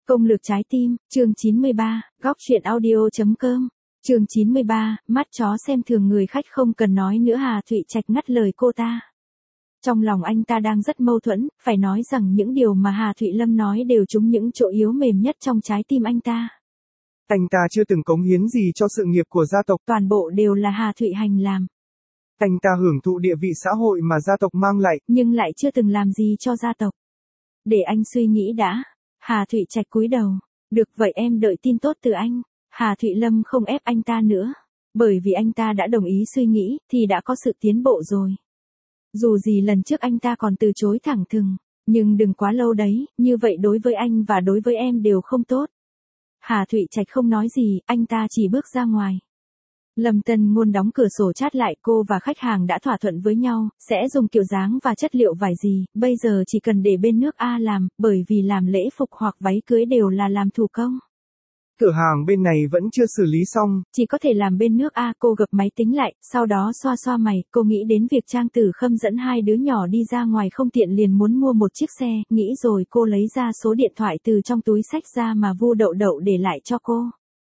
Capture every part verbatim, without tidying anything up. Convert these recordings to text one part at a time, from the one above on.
Công lược trái tim, chương chín mươi ba, góc truyện audio.com. Chương chín mươi ba, mắt chó xem thường người khách không cần nói nữa. Hà Thụy Trạch ngắt lời cô ta. Trong lòng anh ta đang rất mâu thuẫn, phải nói rằng những điều mà Hà Thụy Lâm nói đều trúng những chỗ yếu mềm nhất trong trái tim anh ta. Anh ta chưa từng cống hiến gì cho sự nghiệp của gia tộc. Toàn bộ đều là Hà Thụy Hành làm. Anh ta hưởng thụ địa vị xã hội mà gia tộc mang lại, nhưng lại chưa từng làm gì cho gia tộc. Để anh suy nghĩ đã. Hà Thụy Trạch cúi đầu. Được vậy em đợi tin tốt từ anh. Hà Thụy Lâm không ép anh ta nữa. Bởi vì anh ta đã đồng ý suy nghĩ, thì đã có sự tiến bộ rồi. Dù gì lần trước anh ta còn từ chối thẳng thừng. Nhưng đừng quá lâu đấy, như vậy đối với anh và đối với em đều không tốt. Hà Thụy Trạch không nói gì, anh ta chỉ bước ra ngoài. Lâm Tân Ngôn đóng cửa sổ chát lại, cô và khách hàng đã thỏa thuận với nhau, sẽ dùng kiểu dáng và chất liệu vải gì, bây giờ chỉ cần để bên nước A làm, bởi vì làm lễ phục hoặc váy cưới đều là làm thủ công. Cửa hàng bên này vẫn chưa xử lý xong. Chỉ có thể làm bên nước A. Cô gập máy tính lại, sau đó xoa xoa mày, cô nghĩ đến việc Trang Tử Khâm dẫn hai đứa nhỏ đi ra ngoài không tiện liền muốn mua một chiếc xe, nghĩ rồi cô lấy ra số điện thoại từ trong túi xách ra mà Vu Đậu Đậu để lại cho cô.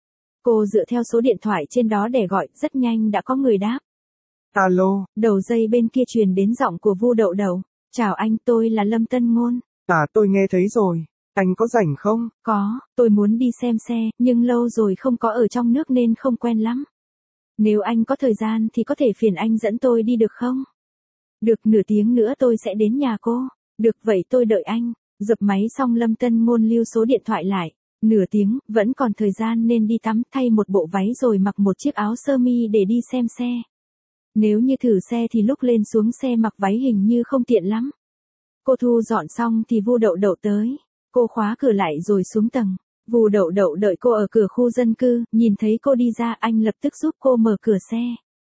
Cô dựa theo số điện thoại trên đó để gọi, rất nhanh đã có người đáp. Alo. Đầu dây bên kia truyền đến giọng của Vu Đậu Đậu. Chào anh, tôi là Lâm Tân Ngôn. À, tôi nghe thấy rồi. Anh có rảnh không? Có, tôi muốn đi xem xe, nhưng lâu rồi không có ở trong nước nên không quen lắm. Nếu anh có thời gian thì có thể phiền anh dẫn tôi đi được không? Được, nửa tiếng nữa tôi sẽ đến nhà cô. Được vậy tôi đợi anh. Dập máy xong Lâm Tân Ngôn lưu số điện thoại lại. Nửa tiếng, vẫn còn thời gian nên đi tắm, thay một bộ váy rồi mặc một chiếc áo sơ mi để đi xem xe. Nếu như thử xe thì lúc lên xuống xe mặc váy hình như không tiện lắm. Cô thu dọn xong thì Vu Đậu Đậu tới. Cô khóa cửa lại rồi xuống tầng. Vu Đậu Đậu đợi cô ở cửa khu dân cư, nhìn thấy cô đi ra anh lập tức giúp cô mở cửa xe.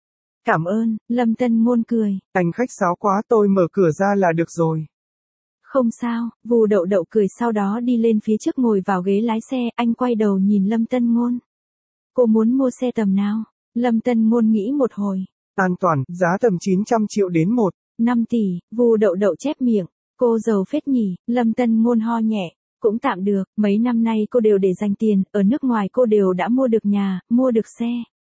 Cảm ơn, Lâm Tân Ngôn cười. Anh khách sáo quá, tôi mở cửa ra là được rồi. Không sao, Vu Đậu Đậu cười sau đó đi lên phía trước ngồi vào ghế lái xe, anh quay đầu nhìn Lâm Tân Ngôn. Cô muốn mua xe tầm nào? Lâm Tân Ngôn nghĩ một hồi. An toàn, giá tầm chín trăm triệu đến một. năm tỷ, Vu Đậu Đậu chép miệng. Cô giàu phết nhỉ, Lâm Tân Ngôn ho nhẹ. Cũng tạm được, mấy năm nay cô đều để dành tiền, ở nước ngoài cô đều đã mua được nhà, mua được xe.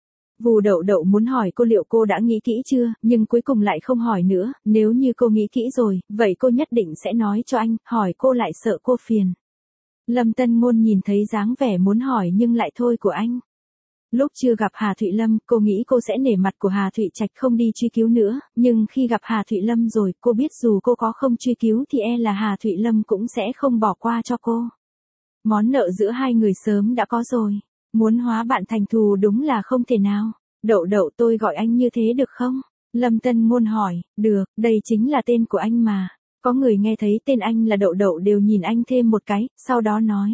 Vu Đậu Đậu muốn hỏi cô liệu cô đã nghĩ kỹ chưa, nhưng cuối cùng lại không hỏi nữa, nếu như cô nghĩ kỹ rồi, vậy cô nhất định sẽ nói cho anh, hỏi cô lại sợ cô phiền. Lâm Tân Ngôn nhìn thấy dáng vẻ muốn hỏi nhưng lại thôi của anh. Lúc chưa gặp Hà Thụy Lâm, cô nghĩ cô sẽ nể mặt của Hà Thụy Trạch không đi truy cứu nữa, nhưng khi gặp Hà Thụy Lâm rồi, cô biết dù cô có không truy cứu thì e là Hà Thụy Lâm cũng sẽ không bỏ qua cho cô. Món nợ giữa hai người sớm đã có rồi, muốn hóa bạn thành thù đúng là không thể nào. Đậu Đậu tôi gọi anh như thế được không? Lâm Tân Ngôn hỏi. Được, đây chính là tên của anh mà. Có người nghe thấy tên anh là Đậu Đậu đều nhìn anh thêm một cái, sau đó nói.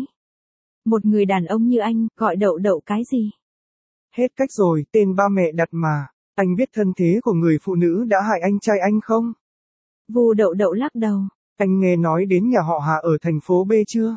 Một người đàn ông như anh, gọi Đậu Đậu cái gì? Hết cách rồi, tên ba mẹ đặt mà. Anh biết thân thế của người phụ nữ đã hại anh trai anh không? Vu Đậu Đậu lắc đầu. Anh nghe nói đến nhà họ Hà ở thành phố B chưa?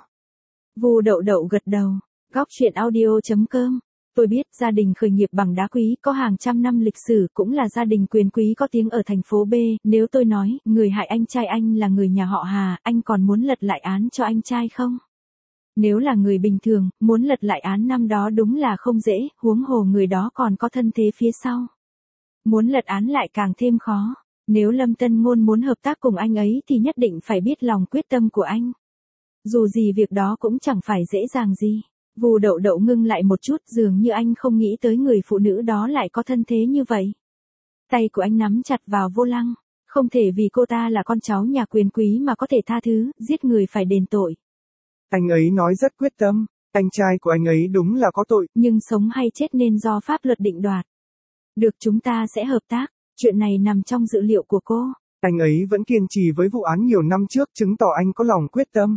Vu Đậu Đậu gật đầu. Góc truyện audio.com. Tôi biết gia đình khởi nghiệp bằng đá quý có hàng trăm năm lịch sử cũng là gia đình quyền quý có tiếng ở thành phố B. Nếu tôi nói người hại anh trai anh là người nhà họ Hà, anh còn muốn lật lại án cho anh trai không? Nếu là người bình thường, muốn lật lại án năm đó đúng là không dễ, huống hồ người đó còn có thân thế phía sau. Muốn lật án lại càng thêm khó. Nếu Lâm Tân Ngôn muốn hợp tác cùng anh ấy thì nhất định phải biết lòng quyết tâm của anh. Dù gì việc đó cũng chẳng phải dễ dàng gì. Vu Đậu Đậu ngưng lại một chút, dường như anh không nghĩ tới người phụ nữ đó lại có thân thế như vậy. Tay của anh nắm chặt vào vô lăng. Không thể vì cô ta là con cháu nhà quyền quý mà có thể tha thứ, giết người phải đền tội. Anh ấy nói rất quyết tâm, anh trai của anh ấy đúng là có tội. Nhưng sống hay chết nên do pháp luật định đoạt. Được, chúng ta sẽ hợp tác, chuyện này nằm trong dữ liệu của cô. Anh ấy vẫn kiên trì với vụ án nhiều năm trước, chứng tỏ anh có lòng quyết tâm.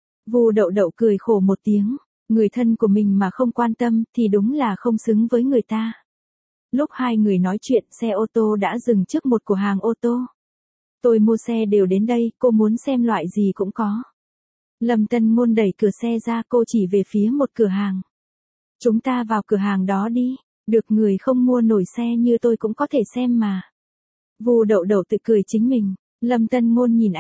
Vu Đậu Đậu cười khổ một tiếng. Người thân của mình mà không quan tâm thì đúng là không xứng với người ta. Lúc hai người nói chuyện, xe ô tô đã dừng trước một cửa hàng ô tô. Tôi mua xe đều đến đây, cô muốn xem loại gì cũng có. Lâm Tân Ngôn đẩy cửa xe ra, cô chỉ về phía một cửa hàng. Chúng ta vào cửa hàng đó đi, được, người không mua nổi xe như tôi cũng có thể xem mà. Vu Đậu Đậu tự cười chính mình. Lâm Tân Ngôn nhìn anh,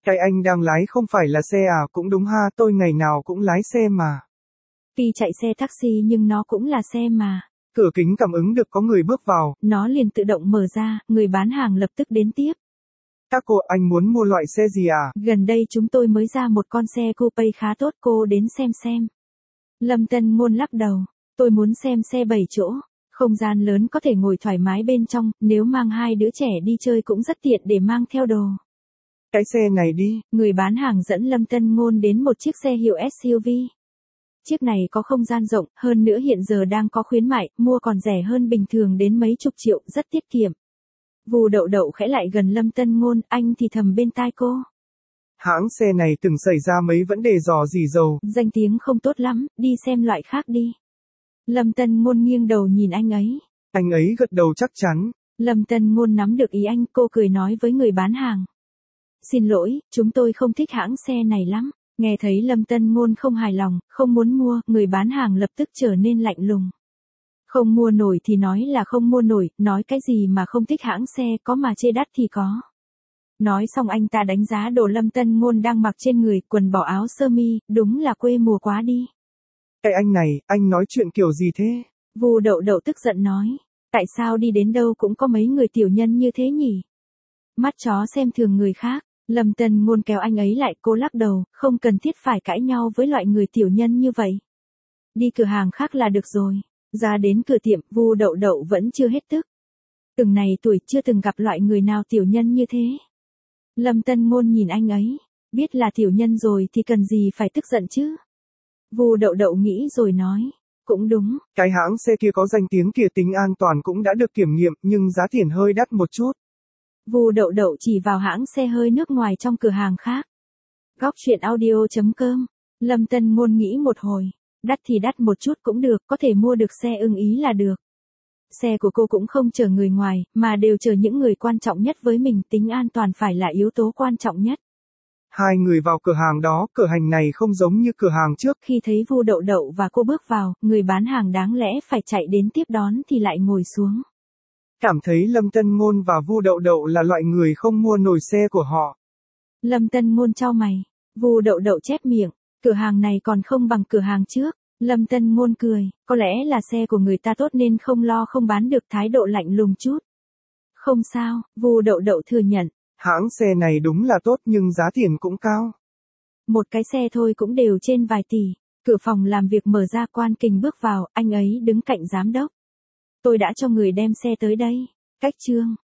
Cái anh đang lái không phải là xe à, cũng đúng ha, tôi ngày nào cũng lái xe mà. Tuy chạy xe taxi nhưng nó cũng là xe mà. Cửa kính cảm ứng được có người bước vào. Nó liền tự động mở ra, người bán hàng lập tức đến tiếp. Các cô, anh muốn mua loại xe gì à? Gần đây chúng tôi mới ra một con xe coupe khá tốt, cô đến xem xem. Lâm Tân Ngôn lắc đầu. Tôi muốn xem xe bảy chỗ. Không gian lớn có thể ngồi thoải mái bên trong, nếu mang hai đứa trẻ đi chơi cũng rất tiện để mang theo đồ. Cái xe này đi. Người bán hàng dẫn Lâm Tân Ngôn đến một chiếc xe hiệu ét u vê. Chiếc này có không gian rộng, hơn nữa hiện giờ đang có khuyến mại, mua còn rẻ hơn bình thường đến mấy chục triệu, rất tiết kiệm. Vù Đậu Đậu khẽ lại gần Lâm Tân Ngôn, anh thì thầm bên tai cô. Hãng xe này từng xảy ra mấy vấn đề rò rỉ dầu. Danh tiếng không tốt lắm, đi xem loại khác đi. Lâm Tân Ngôn nghiêng đầu nhìn anh ấy. Anh ấy gật đầu chắc chắn. Lâm Tân Ngôn nắm được ý anh, cô cười nói với người bán hàng. Xin lỗi, chúng tôi không thích hãng xe này lắm. Nghe thấy Lâm Tân Ngôn không hài lòng, không muốn mua, người bán hàng lập tức trở nên lạnh lùng. Không mua nổi thì nói là không mua nổi, nói cái gì mà không thích hãng xe, có mà chê đắt thì có. Nói xong anh ta đánh giá đồ Lâm Tân Ngôn đang mặc trên người, quần bỏ áo sơ mi, đúng là quê mùa quá đi. Cái anh này, anh nói chuyện kiểu gì thế? Vù Đậu Đậu tức giận nói. Tại sao đi đến đâu cũng có mấy người tiểu nhân như thế nhỉ? Mắt chó xem thường người khác. Lâm Tân Ngôn kéo anh ấy lại, cô lắc đầu, không cần thiết phải cãi nhau với loại người tiểu nhân như vậy. Đi cửa hàng khác là được rồi. Ra đến cửa tiệm, Vù Đậu Đậu vẫn chưa hết tức. Từng này tuổi chưa từng gặp loại người nào tiểu nhân như thế. Lâm Tân Ngôn nhìn anh ấy, biết là tiểu nhân rồi thì cần gì phải tức giận chứ. Vù Đậu Đậu nghĩ rồi nói, cũng đúng. Cái hãng xe kia có danh tiếng kìa, tính an toàn cũng đã được kiểm nghiệm, nhưng giá tiền hơi đắt một chút. Vù Đậu Đậu chỉ vào hãng xe hơi nước ngoài trong cửa hàng khác. Góc truyện audio chấm com. Lâm Tân Ngôn nghĩ một hồi. Đắt thì đắt một chút cũng được, có thể mua được xe ưng ý là được. Xe của cô cũng không chở người ngoài, mà đều chở những người quan trọng nhất với mình, tính an toàn phải là yếu tố quan trọng nhất. Hai người vào cửa hàng đó, cửa hàng này không giống như cửa hàng trước. Khi thấy Vù Đậu Đậu và cô bước vào, người bán hàng đáng lẽ phải chạy đến tiếp đón thì lại ngồi xuống. Cảm thấy Lâm Tân Ngôn và Vù Đậu Đậu là loại người không mua nổi xe của họ. Lâm Tân Ngôn chau mày. Vù Đậu Đậu chép miệng. Cửa hàng này còn không bằng cửa hàng trước. Lâm Tân Ngôn cười. Có lẽ là xe của người ta tốt nên không lo không bán được, thái độ lạnh lùng chút. Không sao, Vù Đậu Đậu thừa nhận. Hãng xe này đúng là tốt nhưng giá tiền cũng cao. Một cái xe thôi cũng đều trên vài tỷ. Cửa phòng làm việc mở ra, Quan Kình bước vào, anh ấy đứng cạnh giám đốc. Tôi đã cho người đem xe tới đây. Cách chương.